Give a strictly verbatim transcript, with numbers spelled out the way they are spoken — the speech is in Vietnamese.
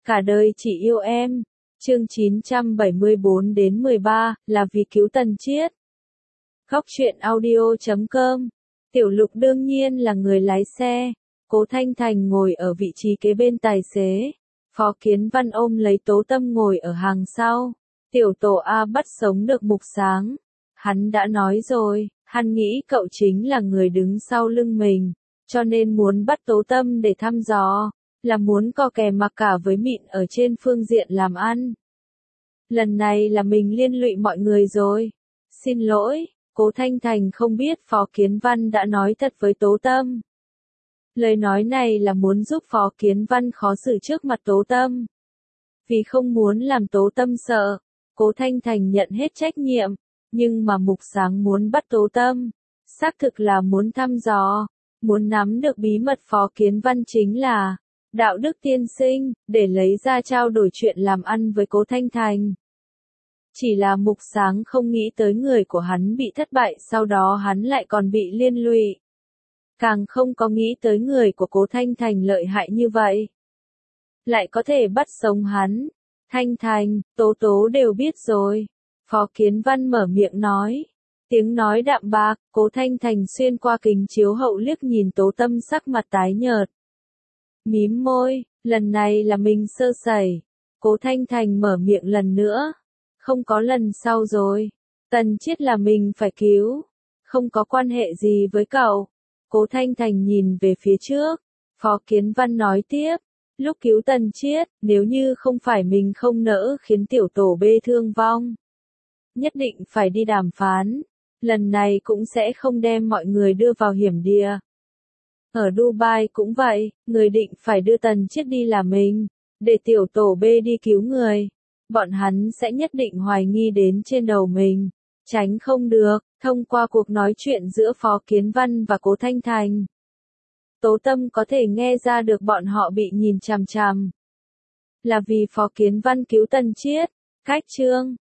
Cả đời chỉ yêu em. Chương chín trăm bảy mươi bốn đến mười ba, là vì cứu Tần Chiết. Góc truyện audio chấm com. Tiểu Lục đương nhiên là người lái xe. Cố Thanh Thành ngồi ở vị trí kế bên tài xế. Phó Kiến Văn ôm lấy Tố Tâm ngồi ở hàng sau. Tiểu tổ A bắt sống được Mục Sáng. Hắn đã nói rồi, hắn nghĩ cậu chính là người đứng sau lưng mình, cho nên muốn bắt Tố Tâm để thăm dò, là muốn co kè mặc cả với Mịn ở trên phương diện làm ăn. Lần này là mình liên lụy mọi người rồi. Xin lỗi, Cố Thanh Thành không biết Phó Kiến Văn đã nói thật với Tố Tâm. Lời nói này là muốn giúp Phó Kiến Văn khó xử trước mặt Tố Tâm. Vì không muốn làm Tố Tâm sợ, Cố Thanh Thành nhận hết trách nhiệm, nhưng mà Mục Sáng muốn bắt Tố Tâm, xác thực là muốn thăm dò, muốn nắm được bí mật Phó Kiến Văn chính là đạo đức tiên sinh, để lấy ra trao đổi chuyện làm ăn với Cố Thanh Thành. Chỉ là Mục Sáng không nghĩ tới người của hắn bị thất bại, sau đó hắn lại còn bị liên lụy. Càng không có nghĩ tới người của Cố Thanh Thành lợi hại như vậy. Lại có thể bắt sống hắn. Thanh Thành, Tố Tố đều biết rồi. Phó Kiến Văn mở miệng nói. Tiếng nói đạm bạc, Cố Thanh Thành xuyên qua kính chiếu hậu liếc nhìn Tố Tâm sắc mặt tái nhợt. Mím môi, lần này là mình sơ sẩy. Cố Thanh Thành mở miệng lần nữa. Không có lần sau rồi. Tần Chiết là mình phải cứu. Không có quan hệ gì với cậu. Cố Thanh Thành nhìn về phía trước. Phó Kiến Văn nói tiếp. Lúc cứu Tần Chiết, nếu như không phải mình không nỡ khiến tiểu tổ B thương vong. Nhất định phải đi đàm phán. Lần này cũng sẽ không đem mọi người đưa vào hiểm địa. Ở Dubai cũng vậy, người định phải đưa Tần Chiết đi là mình, để tiểu tổ B đi cứu người. Bọn hắn sẽ nhất định hoài nghi đến trên đầu mình. Tránh không được, thông qua cuộc nói chuyện giữa Phó Kiến Văn và Cố Thanh Thành. Tố Tâm có thể nghe ra được bọn họ bị nhìn chằm chằm. Là vì Phó Kiến Văn cứu Tần Chiết. Cách chương,